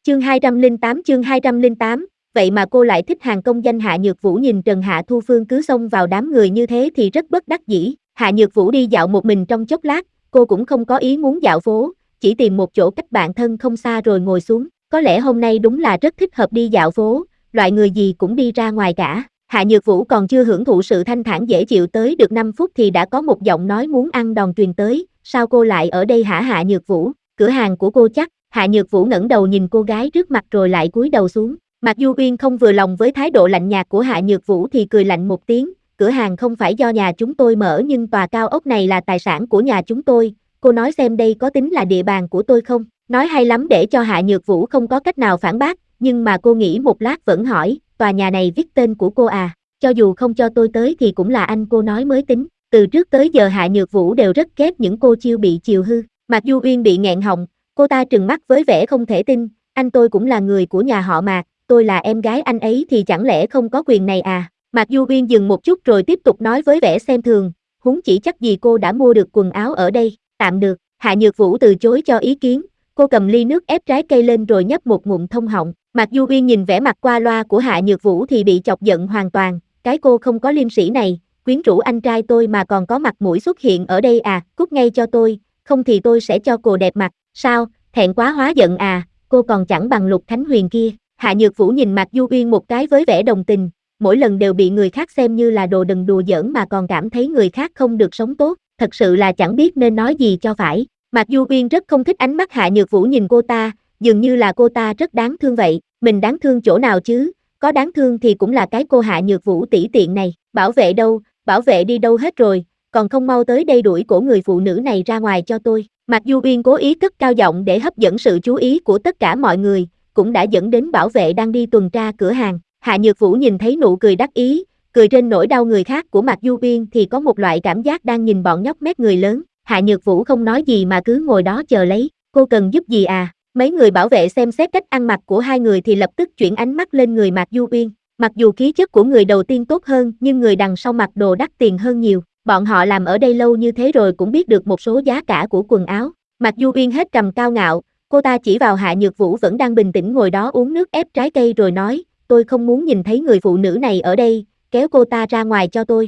Chương 208, vậy mà cô lại thích hàng công danh. Hạ Nhược Vũ nhìn Trần Hạ Thu Phương cứ xông vào đám người như thế thì rất bất đắc dĩ. Hạ Nhược Vũ đi dạo một mình trong chốc lát, cô cũng không có ý muốn dạo phố, chỉ tìm một chỗ cách bạn thân không xa rồi ngồi xuống. Có lẽ hôm nay đúng là rất thích hợp đi dạo phố, loại người gì cũng đi ra ngoài cả. Hạ Nhược Vũ còn chưa hưởng thụ sự thanh thản dễ chịu tới được 5 phút thì đã có một giọng nói muốn ăn đòn truyền tới. Sao cô lại ở đây hả Hạ Nhược Vũ? Cửa hàng của cô chắc? Hạ Nhược Vũ ngẩng đầu nhìn cô gái trước mặt rồi lại cúi đầu xuống. Mạc Du Uyên không vừa lòng với thái độ lạnh nhạt của Hạ Nhược Vũ thì cười lạnh một tiếng. Cửa hàng không phải do nhà chúng tôi mở nhưng tòa cao ốc này là tài sản của nhà chúng tôi. Cô nói xem đây có tính là địa bàn của tôi không? Nói hay lắm để cho Hạ Nhược Vũ không có cách nào phản bác, nhưng mà cô nghĩ một lát vẫn hỏi, tòa nhà này viết tên của cô à? Cho dù không cho tôi tới thì cũng là anh cô nói mới tính. Từ trước tới giờ Hạ Nhược Vũ đều rất ghét những cô chiêu bị chiều hư. Mạc Du Uyên bị nghẹn họng, cô ta trừng mắt với vẻ không thể tin, anh tôi cũng là người của nhà họ Mạc, tôi là em gái anh ấy thì chẳng lẽ không có quyền này à? Mạc Du Uyên dừng một chút rồi tiếp tục nói với vẻ xem thường, huống chỉ chắc gì cô đã mua được quần áo ở đây, tạm được. Hạ Nhược Vũ từ chối cho ý kiến, cô cầm ly nước ép trái cây lên rồi nhấp một ngụm thông họng. Mạc Du Uyên nhìn vẻ mặt qua loa của Hạ Nhược Vũ thì bị chọc giận hoàn toàn, cái cô không có liêm sỉ này, quyến rũ anh trai tôi mà còn có mặt mũi xuất hiện ở đây à? Cút ngay cho tôi, không thì tôi sẽ cho cô đẹp mặt. Sao, thẹn quá hóa giận à, cô còn chẳng bằng Lục Khánh Huyền kia. Hạ Nhược Vũ nhìn Mạc Du Uyên một cái với vẻ đồng tình, mỗi lần đều bị người khác xem như là đồ đần đùa giỡn mà còn cảm thấy người khác không được sống tốt, thật sự là chẳng biết nên nói gì cho phải. Mạc Du Uyên rất không thích ánh mắt Hạ Nhược Vũ nhìn cô ta, dường như là cô ta rất đáng thương vậy. Mình đáng thương chỗ nào chứ, có đáng thương thì cũng là cái cô Hạ Nhược Vũ tỷ tiện này. Bảo vệ đâu, bảo vệ đi đâu hết rồi, còn không mau tới đây đuổi cổ người phụ nữ này ra ngoài cho tôi. Mạc Du Uyên cố ý cất cao giọng để hấp dẫn sự chú ý của tất cả mọi người, cũng đã dẫn đến bảo vệ đang đi tuần tra cửa hàng. Hạ Nhược Vũ nhìn thấy nụ cười đắc ý, cười trên nỗi đau người khác của Mạc Du Uyên thì có một loại cảm giác đang nhìn bọn nhóc mét người lớn. Hạ Nhược Vũ không nói gì mà cứ ngồi đó chờ lấy. Cô cần giúp gì à? Mấy người bảo vệ xem xét cách ăn mặc của hai người thì lập tức chuyển ánh mắt lên người Mạc Du Uyên. Mặc dù khí chất của người đầu tiên tốt hơn nhưng người đằng sau mặc đồ đắt tiền hơn nhiều. Bọn họ làm ở đây lâu như thế rồi cũng biết được một số giá cả của quần áo. Mạc Du Uyên hết trầm cao ngạo, cô ta chỉ vào Hạ Nhược Vũ vẫn đang bình tĩnh ngồi đó uống nước ép trái cây rồi nói, tôi không muốn nhìn thấy người phụ nữ này ở đây, kéo cô ta ra ngoài cho tôi.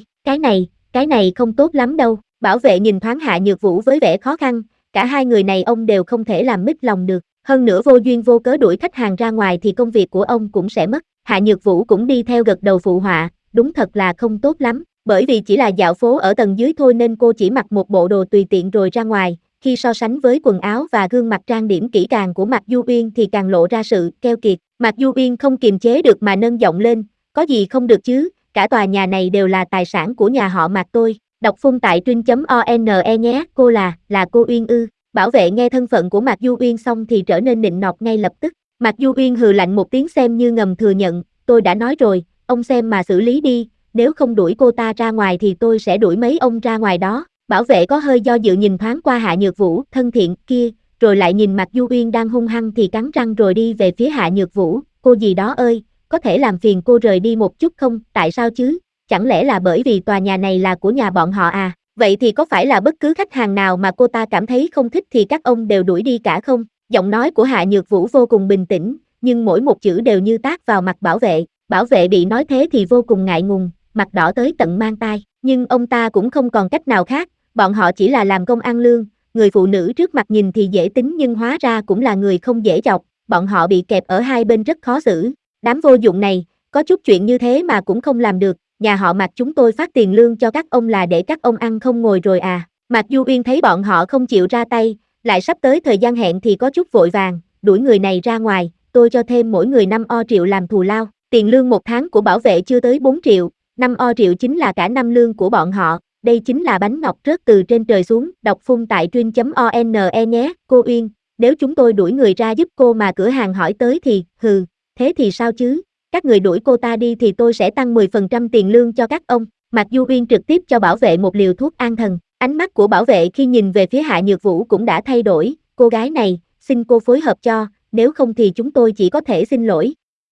Cái này không tốt lắm đâu. Bảo vệ nhìn thoáng Hạ Nhược Vũ với vẻ khó khăn, cả hai người này ông đều không thể làm mít lòng được. Hơn nữa vô duyên vô cớ đuổi khách hàng ra ngoài thì công việc của ông cũng sẽ mất. Hạ Nhược Vũ cũng đi theo gật đầu phụ họa, đúng thật là không tốt lắm. Bởi vì chỉ là dạo phố ở tầng dưới thôi nên cô chỉ mặc một bộ đồ tùy tiện rồi ra ngoài, khi so sánh với quần áo và gương mặt trang điểm kỹ càng của Mạc Du Uyên thì càng lộ ra sự keo kiệt. Mạc Du Uyên không kiềm chế được mà nâng giọng lên, có gì không được chứ, cả tòa nhà này đều là tài sản của nhà họ Mạc tôi. Đọc phun tại truyện.one nhé, cô là cô Uyên ư? Bảo vệ nghe thân phận của Mạc Du Uyên xong thì trở nên nịnh nọt ngay lập tức. Mạc Du Uyên hừ lạnh một tiếng xem như ngầm thừa nhận, tôi đã nói rồi, ông xem mà xử lý đi, nếu không đuổi cô ta ra ngoài thì tôi sẽ đuổi mấy ông ra ngoài đó. Bảo vệ có hơi do dự nhìn thoáng qua Hạ Nhược Vũ thân thiện kia, rồi lại nhìn Mạc Du Uyên đang hung hăng thì cắn răng rồi đi về phía Hạ Nhược Vũ. Cô gì đó ơi, có thể làm phiền cô rời đi một chút không? Tại sao chứ? Chẳng lẽ là bởi vì tòa nhà này là của nhà bọn họ à? Vậy thì có phải là bất cứ khách hàng nào mà cô ta cảm thấy không thích thì các ông đều đuổi đi cả không? Giọng nói của Hạ Nhược Vũ vô cùng bình tĩnh, nhưng mỗi một chữ đều như tát vào mặt bảo vệ. Bảo vệ bị nói thế thì vô cùng ngại ngùng, mặt đỏ tới tận mang tai. Nhưng ông ta cũng không còn cách nào khác, bọn họ chỉ là làm công ăn lương. Người phụ nữ trước mặt nhìn thì dễ tính nhưng hóa ra cũng là người không dễ chọc. Bọn họ bị kẹp ở hai bên rất khó xử. Đám vô dụng này, có chút chuyện như thế mà cũng không làm được. Nhà họ Mạc chúng tôi phát tiền lương cho các ông là để các ông ăn không ngồi rồi à? Mạc Du Uyên thấy bọn họ không chịu ra tay, lại sắp tới thời gian hẹn thì có chút vội vàng, đuổi người này ra ngoài, tôi cho thêm mỗi người 5 triệu làm thù lao. Tiền lương một tháng của bảo vệ chưa tới 4 triệu, 5 triệu chính là cả năm lương của bọn họ, đây chính là bánh ngọt rớt từ trên trời xuống. Đọc phun tại truyện.one nhé, cô Uyên, nếu chúng tôi đuổi người ra giúp cô mà cửa hàng hỏi tới thì, thế thì sao chứ? Các người đuổi cô ta đi thì tôi sẽ tăng 10% tiền lương cho các ông. Mạc Du Uyên trực tiếp cho bảo vệ một liều thuốc an thần. Ánh mắt của bảo vệ khi nhìn về phía Hạ Nhược Vũ cũng đã thay đổi, cô gái này, xin cô phối hợp cho, nếu không thì chúng tôi chỉ có thể xin lỗi.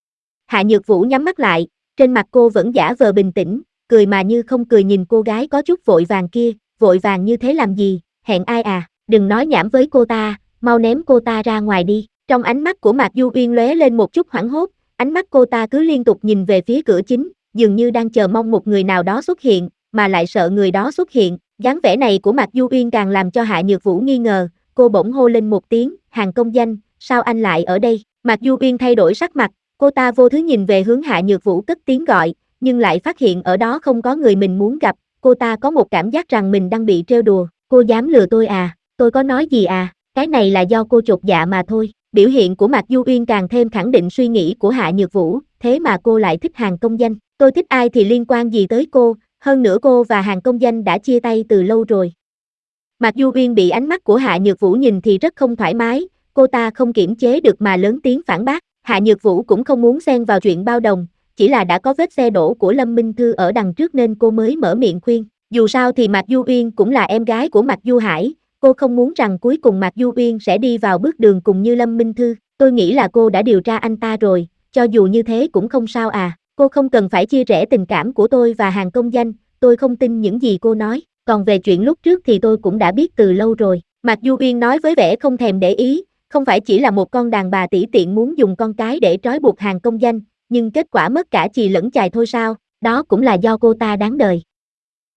Hạ Nhược Vũ nhắm mắt lại, trên mặt cô vẫn giả vờ bình tĩnh, cười mà như không cười nhìn cô gái có chút vội vàng kia, vội vàng như thế làm gì, hẹn ai à, đừng nói nhảm với cô ta, mau ném cô ta ra ngoài đi. Trong ánh mắt của Mạc Du Uyên lóe lên một chút hoảng hốt, ánh mắt cô ta cứ liên tục nhìn về phía cửa chính, dường như đang chờ mong một người nào đó xuất hiện, mà lại sợ người đó xuất hiện. Dáng vẻ này của Mạc Du Uyên càng làm cho Hạ Nhược Vũ nghi ngờ, cô bỗng hô lên một tiếng, Hàng công danh, sao anh lại ở đây? Mạc Du Uyên thay đổi sắc mặt, cô ta vô thứ nhìn về hướng Hạ Nhược Vũ cất tiếng gọi, nhưng lại phát hiện ở đó không có người mình muốn gặp, cô ta có một cảm giác rằng mình đang bị trêu đùa, cô dám lừa tôi à, tôi có nói gì à, cái này là do cô chột dạ mà thôi. Biểu hiện của Mạc Du Uyên càng thêm khẳng định suy nghĩ của Hạ Nhược Vũ, thế mà cô lại thích Hàng công danh, tôi thích ai thì liên quan gì tới cô, hơn nữa cô và Hàng công danh đã chia tay từ lâu rồi. Mạc Du Uyên bị ánh mắt của Hạ Nhược Vũ nhìn thì rất không thoải mái, cô ta không kiểm chế được mà lớn tiếng phản bác, Hạ Nhược Vũ cũng không muốn xen vào chuyện bao đồng, chỉ là đã có vết xe đổ của Lâm Minh Thư ở đằng trước nên cô mới mở miệng khuyên, dù sao thì Mạc Du Uyên cũng là em gái của Mạc Du Hải, cô không muốn rằng cuối cùng Mạc Du Uyên sẽ đi vào bước đường cùng như Lâm Minh Thư, tôi nghĩ là cô đã điều tra anh ta rồi, cho dù như thế cũng không sao à, cô không cần phải chia rẽ tình cảm của tôi và Hàng công danh, tôi không tin những gì cô nói, còn về chuyện lúc trước thì tôi cũng đã biết từ lâu rồi, Mạc Du Uyên nói với vẻ không thèm để ý, không phải chỉ là một con đàn bà tỉ tiện muốn dùng con cái để trói buộc Hàng công danh, nhưng kết quả mất cả chì lẫn chài thôi sao, đó cũng là do cô ta đáng đời.